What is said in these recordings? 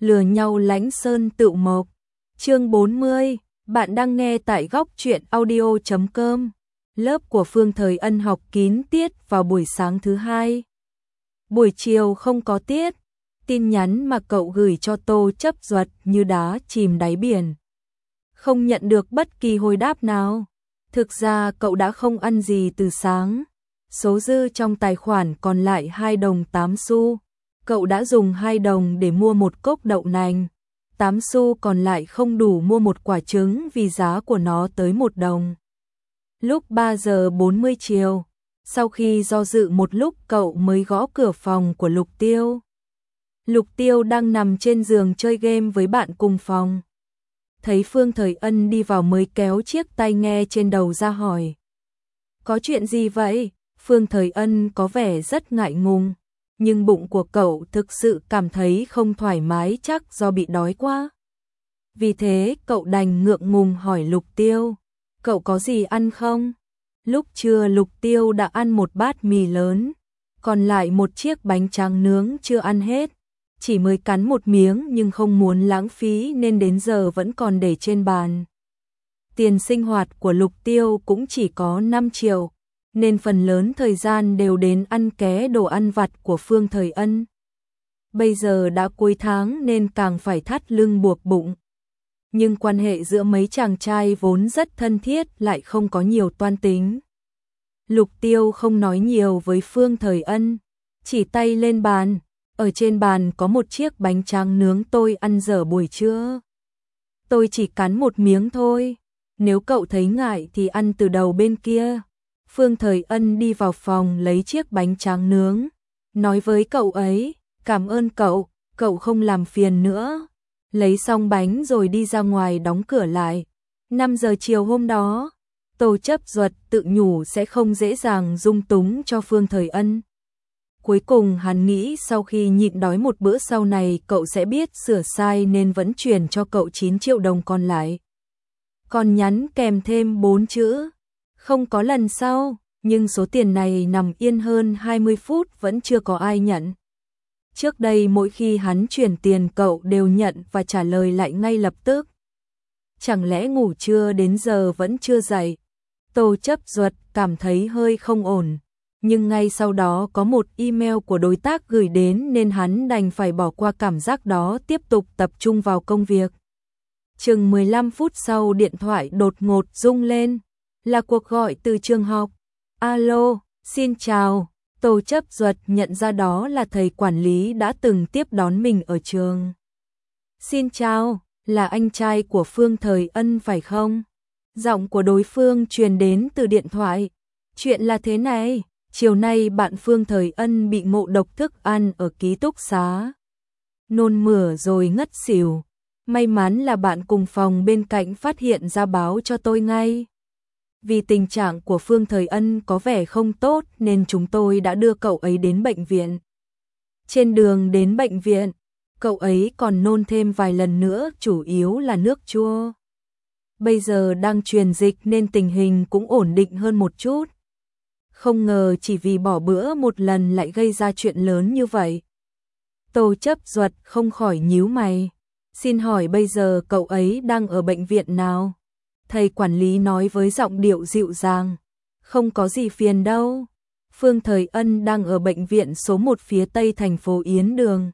lừa nhau Lãnh Sơn Tựu Mộc. Chương 40, bạn đang nghe tại góc truyện audio.com. Lớp của Phương Thời Ân học kín tiết vào buổi sáng thứ hai. Buổi chiều không có tiết, tin nhắn mà cậu gửi cho Tô Chấp Duật như đá chìm đáy biển. Không nhận được bất kỳ hồi đáp nào. Thực ra cậu đã không ăn gì từ sáng. Số dư trong tài khoản còn lại 2 đồng 8 xu. Cậu đã dùng 2 đồng để mua một cốc đậu nành. 8 xu còn lại không đủ mua một quả trứng vì giá của nó tới 1 đồng. Lúc 3 giờ 40 chiều, sau khi do dự một lúc cậu mới gõ cửa phòng của Lục Tiêu. Lục Tiêu đang nằm trên giường chơi game với bạn cùng phòng. Thấy Phương Thời Ân đi vào mới kéo chiếc tai nghe trên đầu ra hỏi. Có chuyện gì vậy? Phương Thời Ân có vẻ rất ngại ngùng, nhưng bụng của cậu thực sự cảm thấy không thoải mái, chắc do bị đói quá. Vì thế cậu đành ngượng ngùng hỏi Lục Tiêu, cậu có gì ăn không? Lúc trưa Lục Tiêu đã ăn một bát mì lớn, còn lại một chiếc bánh tráng nướng chưa ăn hết. Chỉ mới cắn một miếng nhưng không muốn lãng phí nên đến giờ vẫn còn để trên bàn. Tiền sinh hoạt của Lục Tiêu cũng chỉ có 5 triệu, nên phần lớn thời gian đều đến ăn ké đồ ăn vặt của Phương Thời Ân. Bây giờ đã cuối tháng nên càng phải thắt lưng buộc bụng. Nhưng quan hệ giữa mấy chàng trai vốn rất thân thiết lại không có nhiều toan tính. Lục Tiêu không nói nhiều với Phương Thời Ân, chỉ tay lên bàn. Ở trên bàn có một chiếc bánh tráng nướng tôi ăn dở buổi trưa. Tôi chỉ cắn một miếng thôi, nếu cậu thấy ngại thì ăn từ đầu bên kia. Phương Thời Ân đi vào phòng lấy chiếc bánh tráng nướng, nói với cậu ấy, cảm ơn cậu, cậu không làm phiền nữa. Lấy xong bánh rồi đi ra ngoài đóng cửa lại. 5 giờ chiều hôm đó, Tô Chấp Duật tự nhủ sẽ không dễ dàng dung túng cho Phương Thời Ân. Cuối cùng hắn nghĩ sau khi nhịn đói một bữa sau này cậu sẽ biết sửa sai nên vẫn chuyển cho cậu 9 triệu đồng còn lại. Còn nhắn kèm thêm 4 chữ, không có lần sau, nhưng số tiền này nằm yên hơn 20 phút vẫn chưa có ai nhận. Trước đây mỗi khi hắn chuyển tiền cậu đều nhận và trả lời lại ngay lập tức. Chẳng lẽ ngủ trưa đến giờ vẫn chưa dậy? Tô Chấp Duật cảm thấy hơi không ổn. Nhưng ngay sau đó có một email của đối tác gửi đến nên hắn đành phải bỏ qua cảm giác đó, tiếp tục tập trung vào công việc. Chừng 15 phút sau điện thoại đột ngột rung lên, là cuộc gọi từ trường học. Alo, xin chào. Tô Chấp Duật nhận ra đó là thầy quản lý đã từng tiếp đón mình ở trường. Xin chào, là anh trai của Phương Thời Ân phải không? Giọng của đối phương truyền đến từ điện thoại. Chuyện là thế này. Chiều nay bạn Phương Thời Ân bị ngộ độc thức ăn ở ký túc xá. Nôn mửa rồi ngất xỉu. May mắn là bạn cùng phòng bên cạnh phát hiện ra báo cho tôi ngay. Vì tình trạng của Phương Thời Ân có vẻ không tốt nên chúng tôi đã đưa cậu ấy đến bệnh viện. Trên đường đến bệnh viện, cậu ấy còn nôn thêm vài lần nữa, chủ yếu là nước chua. Bây giờ đang truyền dịch nên tình hình cũng ổn định hơn một chút. Không ngờ chỉ vì bỏ bữa một lần lại gây ra chuyện lớn như vậy. Tô Chấp Duật không khỏi nhíu mày. Xin hỏi bây giờ cậu ấy đang ở bệnh viện nào? Thầy quản lý nói với giọng điệu dịu dàng. Không có gì phiền đâu. Phương Thời Ân đang ở bệnh viện số 1 phía tây thành phố Yến Đường.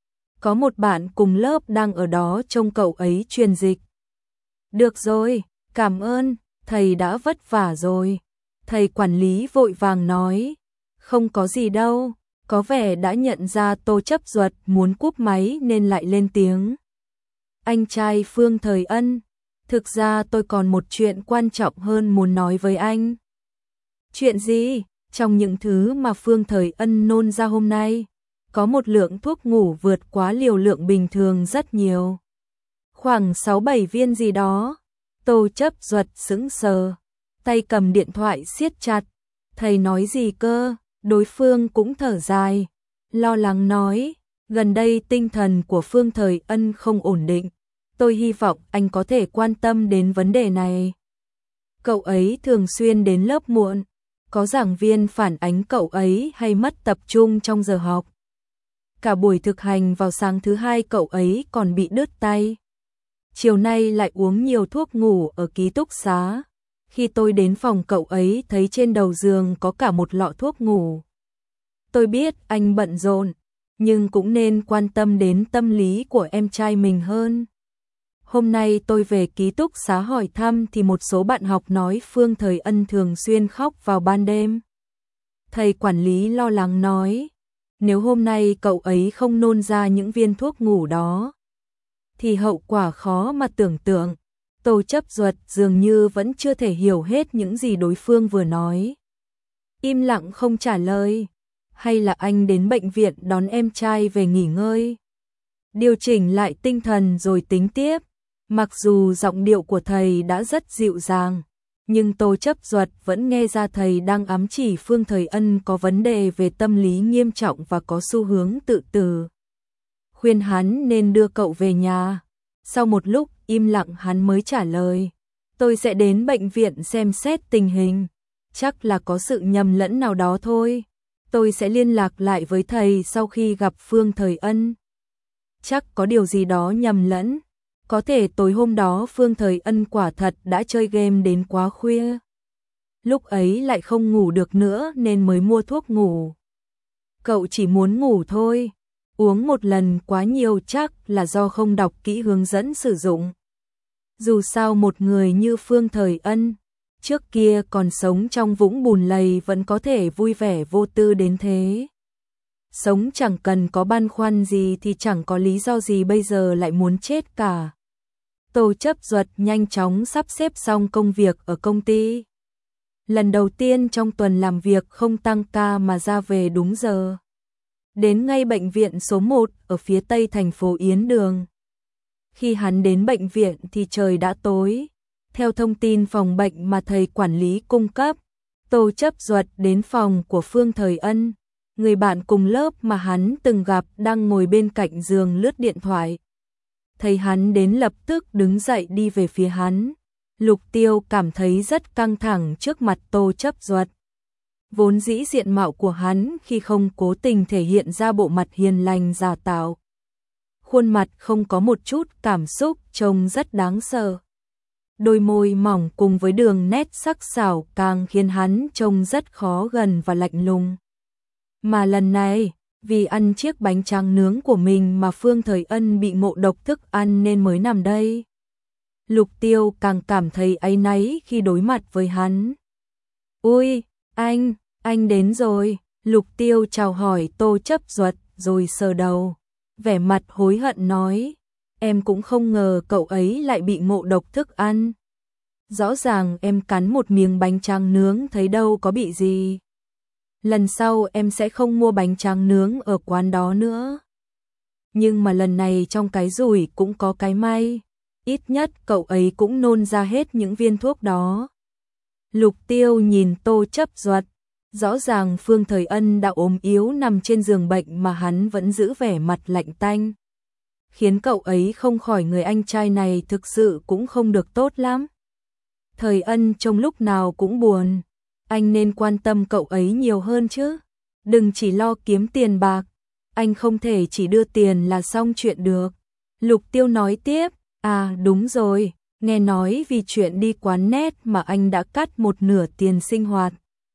Có một bạn cùng lớp đang ở đó trông cậu ấy truyền dịch. Được rồi, cảm ơn, thầy đã vất vả rồi. Thầy quản lý vội vàng nói, không có gì đâu, có vẻ đã nhận ra Tô Chấp Duật muốn cúp máy nên lại lên tiếng. Anh trai Phương Thời Ân, thực ra tôi còn một chuyện quan trọng hơn muốn nói với anh. Chuyện gì? Trong những thứ mà Phương Thời Ân nôn ra hôm nay, có một lượng thuốc ngủ vượt quá liều lượng bình thường rất nhiều. Khoảng 6-7 viên gì đó. Tô Chấp Duật sững sờ. Tay cầm điện thoại siết chặt. Thầy nói gì cơ? Đối phương cũng thở dài, lo lắng nói, gần đây tinh thần của Phương Thời Ân không ổn định. Tôi hy vọng anh có thể quan tâm đến vấn đề này. Cậu ấy thường xuyên đến lớp muộn, có giảng viên phản ánh cậu ấy hay mất tập trung trong giờ học. Cả buổi thực hành vào sáng thứ hai cậu ấy còn bị đứt tay. Chiều nay lại uống nhiều thuốc ngủ ở ký túc xá. Khi tôi đến phòng cậu ấy thấy trên đầu giường có cả một lọ thuốc ngủ. Tôi biết anh bận rộn, nhưng cũng nên quan tâm đến tâm lý của em trai mình hơn. Hôm nay tôi về ký túc xá hỏi thăm thì một số bạn học nói Phương Thời Ân thường xuyên khóc vào ban đêm. Thầy quản lý lo lắng nói, nếu hôm nay cậu ấy không nôn ra những viên thuốc ngủ đó, thì hậu quả khó mà tưởng tượng. Tô Chấp Duật dường như vẫn chưa thể hiểu hết những gì đối phương vừa nói. Im lặng không trả lời. Hay là anh đến bệnh viện đón em trai về nghỉ ngơi? Điều chỉnh lại tinh thần rồi tính tiếp. Mặc dù giọng điệu của thầy đã rất dịu dàng, nhưng Tô Chấp Duật vẫn nghe ra thầy đang ám chỉ Phương Thời Ân có vấn đề về tâm lý nghiêm trọng và có xu hướng tự tử. Khuyên hắn nên đưa cậu về nhà. Sau một lúc im lặng hắn mới trả lời, tôi sẽ đến bệnh viện xem xét tình hình. Chắc là có sự nhầm lẫn nào đó thôi. Tôi sẽ liên lạc lại với thầy sau khi gặp Phương Thời Ân. Chắc có điều gì đó nhầm lẫn. Có thể tối hôm đó Phương Thời Ân quả thật đã chơi game đến quá khuya. Lúc ấy lại không ngủ được nữa nên mới mua thuốc ngủ. Cậu chỉ muốn ngủ thôi. Uống một lần quá nhiều chắc là do không đọc kỹ hướng dẫn sử dụng. Dù sao một người như Phương Thời Ân, trước kia còn sống trong vũng bùn lầy vẫn có thể vui vẻ vô tư đến thế. Sống chẳng cần có băn khoăn gì thì chẳng có lý do gì bây giờ lại muốn chết cả. Tô Chấp Duật nhanh chóng sắp xếp xong công việc ở công ty. Lần đầu tiên trong tuần làm việc không tăng ca mà ra về đúng giờ. Đến ngay bệnh viện số 1 ở phía tây thành phố Yến Đường. Khi hắn đến bệnh viện thì trời đã tối. Theo thông tin phòng bệnh mà thầy quản lý cung cấp, Tô Chấp Duật đến phòng của Phương Thời Ân. Người bạn cùng lớp mà hắn từng gặp đang ngồi bên cạnh giường lướt điện thoại. Thấy hắn đến lập tức đứng dậy đi về phía hắn. Lục Tiêu cảm thấy rất căng thẳng trước mặt Tô Chấp Duật. Vốn dĩ diện mạo của hắn khi không cố tình thể hiện ra bộ mặt hiền lành giả tạo. Khuôn mặt không có một chút cảm xúc trông rất đáng sợ. Đôi môi mỏng cùng với đường nét sắc sảo càng khiến hắn trông rất khó gần và lạnh lùng. Mà lần này, vì ăn chiếc bánh tráng nướng của mình mà Phương Thời Ân bị ngộ độc thức ăn nên mới nằm đây. Lục Tiêu càng cảm thấy áy náy khi đối mặt với hắn. Ui, anh đến rồi. Lục Tiêu chào hỏi Tô Chấp Duật rồi sờ đầu. Vẻ mặt hối hận nói, em cũng không ngờ cậu ấy lại bị ngộ độc thức ăn. Rõ ràng em cắn một miếng bánh tráng nướng thấy đâu có bị gì. Lần sau em sẽ không mua bánh tráng nướng ở quán đó nữa. Nhưng mà lần này trong cái rủi cũng có cái may. Ít nhất cậu ấy cũng nôn ra hết những viên thuốc đó. Lục Tiêu nhìn Tô Chấp Duật. Rõ ràng Phương Thời Ân đã ốm yếu nằm trên giường bệnh mà hắn vẫn giữ vẻ mặt lạnh tanh. Khiến cậu ấy không khỏi người anh trai này thực sự cũng không được tốt lắm. Thời Ân trong lúc nào cũng buồn. Anh nên quan tâm cậu ấy nhiều hơn chứ. Đừng chỉ lo kiếm tiền bạc. Anh không thể chỉ đưa tiền là xong chuyện được. Lục Tiêu nói tiếp. À đúng rồi. Nghe nói vì chuyện đi quán net mà anh đã cắt một nửa tiền sinh hoạt.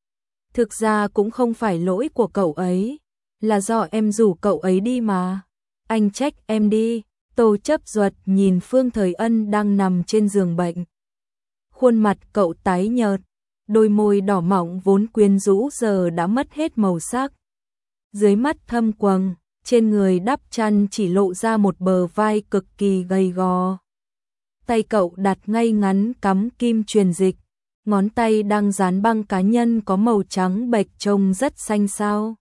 Thực ra cũng không phải lỗi của cậu ấy. Là do em rủ cậu ấy đi mà. Anh trách em đi. Tô Chấp Duật nhìn Phương Thời Ân đang nằm trên giường bệnh. Khuôn mặt cậu tái nhợt. Đôi môi đỏ mọng vốn quyến rũ giờ đã mất hết màu sắc. Dưới mắt thâm quầng, trên người đắp chăn chỉ lộ ra một bờ vai cực kỳ gầy gò. Tay cậu đặt ngay ngắn cắm kim truyền dịch. Ngón tay đang dán băng cá nhân có màu trắng bệch trông rất xanh xao.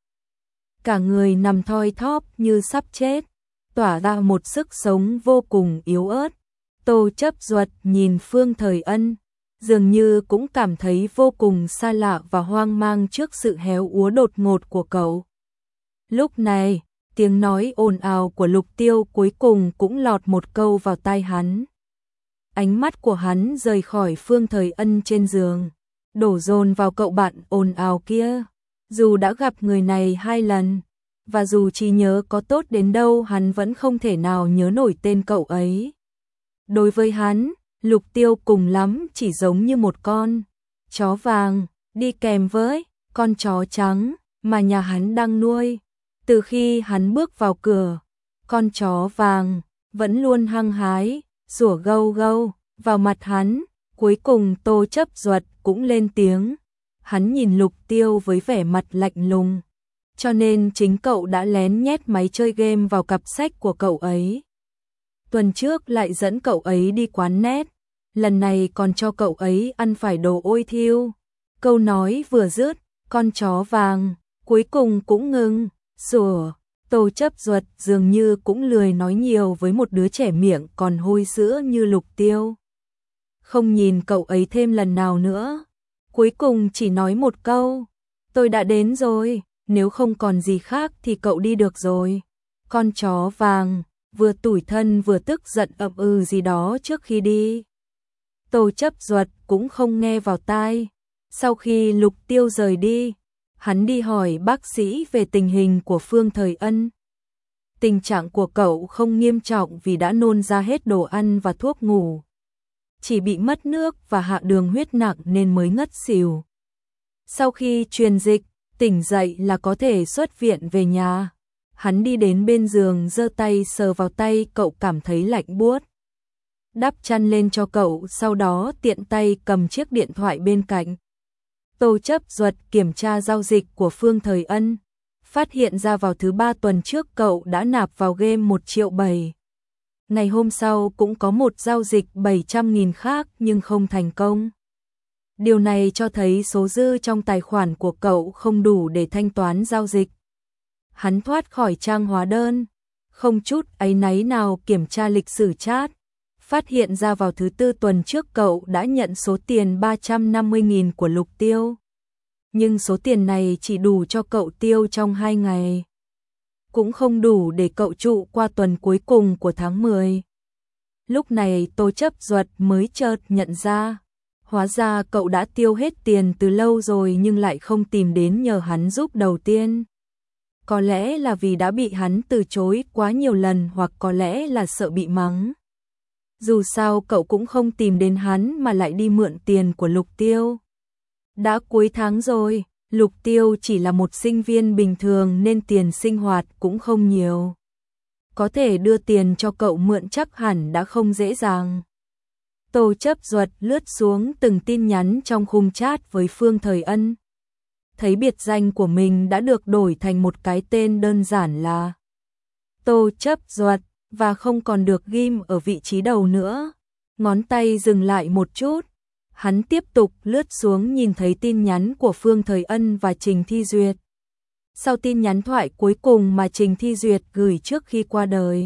Cả người nằm thoi thóp như sắp chết, tỏa ra một sức sống vô cùng yếu ớt. Tô Chấp Duật nhìn Phương Thời Ân, dường như cũng cảm thấy vô cùng xa lạ và hoang mang trước sự héo úa đột ngột của cậu. Lúc này, tiếng nói ồn ào của Lục Tiêu cuối cùng cũng lọt một câu vào tai hắn. Ánh mắt của hắn rời khỏi Phương Thời Ân trên giường, đổ dồn vào cậu bạn ồn ào kia. Dù đã gặp người này 2 lần, và dù trí nhớ có tốt đến đâu hắn vẫn không thể nào nhớ nổi tên cậu ấy. Đối với hắn, Lục Tiêu cùng lắm chỉ giống như một con chó vàng, đi kèm với con chó trắng mà nhà hắn đang nuôi. Từ khi hắn bước vào cửa, con chó vàng vẫn luôn hăng hái, sủa gâu gâu vào mặt hắn. Cuối cùng Tô Chấp Duật cũng lên tiếng. Hắn nhìn Lục Tiêu với vẻ mặt lạnh lùng, cho nên chính cậu đã lén nhét máy chơi game vào cặp sách của cậu ấy. Tuần trước lại dẫn cậu ấy đi quán net, lần này còn cho cậu ấy ăn phải đồ ôi thiêu. Câu nói vừa dứt, con chó vàng cuối cùng cũng ngừng sủa. Tô Chấp Duật dường như cũng lười nói nhiều với một đứa trẻ miệng còn hôi sữa như Lục Tiêu. Không nhìn cậu ấy thêm lần nào nữa, cuối cùng chỉ nói một câu, tôi đã đến rồi, nếu không còn gì khác thì cậu đi được rồi. Con chó vàng vừa tủi thân vừa tức giận ậm ừ gì đó trước khi đi. Tô Chấp Duật cũng không nghe vào tai. Sau khi Lục Tiêu rời đi, hắn đi hỏi bác sĩ về tình hình của Phương Thời Ân. Tình trạng của cậu không nghiêm trọng vì đã nôn ra hết đồ ăn và thuốc ngủ. Chỉ bị mất nước và hạ đường huyết nặng nên mới ngất xỉu. Sau khi truyền dịch, tỉnh dậy là có thể xuất viện về nhà. Hắn đi đến bên giường giơ tay sờ vào tay cậu cảm thấy lạnh buốt. Đắp chăn lên cho cậu, sau đó tiện tay cầm chiếc điện thoại bên cạnh. Tô Chấp Duật kiểm tra giao dịch của Phương Thời Ân, phát hiện ra vào thứ 3 tuần trước cậu đã nạp vào game 1,7 triệu. Ngày hôm sau cũng có một giao dịch 700.000 khác nhưng không thành công. Điều này cho thấy số dư trong tài khoản của cậu không đủ để thanh toán giao dịch. Hắn thoát khỏi trang hóa đơn, không chút áy náy nào kiểm tra lịch sử chat, phát hiện ra vào thứ 4 tuần trước cậu đã nhận số tiền 350.000 của Lục Tiêu. Nhưng số tiền này chỉ đủ cho cậu tiêu trong 2 ngày. Cũng không đủ để cậu trụ qua tuần cuối cùng của tháng 10. Lúc này Tô Chấp Duật mới chợt nhận ra, hóa ra cậu đã tiêu hết tiền từ lâu rồi nhưng lại không tìm đến nhờ hắn giúp đầu tiên. Có lẽ là vì đã bị hắn từ chối quá nhiều lần hoặc có lẽ là sợ bị mắng. Dù sao cậu cũng không tìm đến hắn mà lại đi mượn tiền của Lục Tiêu. Đã cuối tháng rồi, Lục Tiêu chỉ là một sinh viên bình thường nên tiền sinh hoạt cũng không nhiều. Có thể đưa tiền cho cậu mượn chắc hẳn đã không dễ dàng. Tô Chấp Duật lướt xuống từng tin nhắn trong khung chat với Phương Thời Ân. Thấy biệt danh của mình đã được đổi thành một cái tên đơn giản là Tô Chấp Duật và không còn được ghim ở vị trí đầu nữa. Ngón tay dừng lại một chút. Hắn tiếp tục lướt xuống nhìn thấy tin nhắn của Phương Thời Ân và Trình Thi Duyệt. Sau tin nhắn thoại cuối cùng mà Trình Thi Duyệt gửi trước khi qua đời.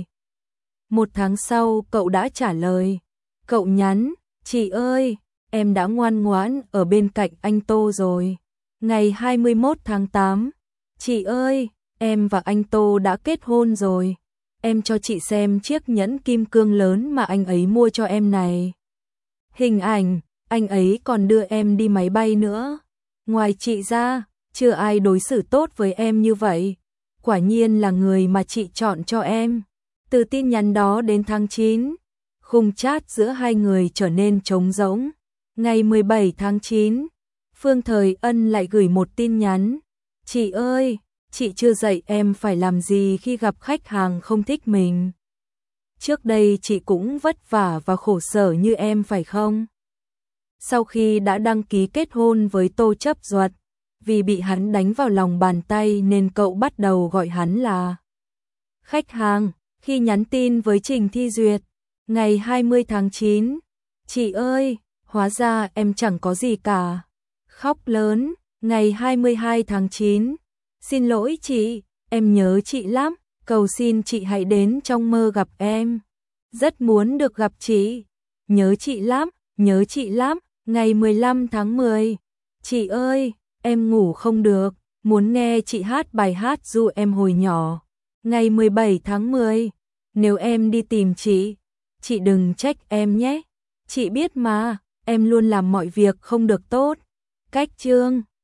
1 tháng sau cậu đã trả lời. Cậu nhắn, chị ơi, em đã ngoan ngoãn ở bên cạnh anh Tô rồi. Ngày 21 tháng 8, chị ơi, em và anh Tô đã kết hôn rồi. Em cho chị xem chiếc nhẫn kim cương lớn mà anh ấy mua cho em này. Hình ảnh, anh ấy còn đưa em đi máy bay nữa. Ngoài chị ra, chưa ai đối xử tốt với em như vậy. Quả nhiên là người mà chị chọn cho em. Từ tin nhắn đó đến tháng 9, khung chat giữa hai người trở nên trống rỗng. Ngày 17 tháng 9, Phương Thời Ân lại gửi một tin nhắn. Chị ơi, chị chưa dạy em phải làm gì khi gặp khách hàng không thích mình. Trước đây chị cũng vất vả và khổ sở như em phải không? Sau khi đã đăng ký kết hôn với Tô Chấp Duật, vì bị hắn đánh vào lòng bàn tay nên cậu bắt đầu gọi hắn là khách hàng. Khi nhắn tin với Trình Thi Duyệt, ngày 20 tháng 9, chị ơi, hóa ra em chẳng có gì cả. Khóc lớn, ngày 22 tháng 9, xin lỗi chị, em nhớ chị lắm, cầu xin chị hãy đến trong mơ gặp em. Rất muốn được gặp chị, nhớ chị lắm, nhớ chị lắm. Ngày 15 tháng 10, chị ơi, em ngủ không được, muốn nghe chị hát bài hát ru em hồi nhỏ. Ngày 17 tháng 10, nếu em đi tìm chị đừng trách em nhé. Chị biết mà, em luôn làm mọi việc không được tốt. Cách chương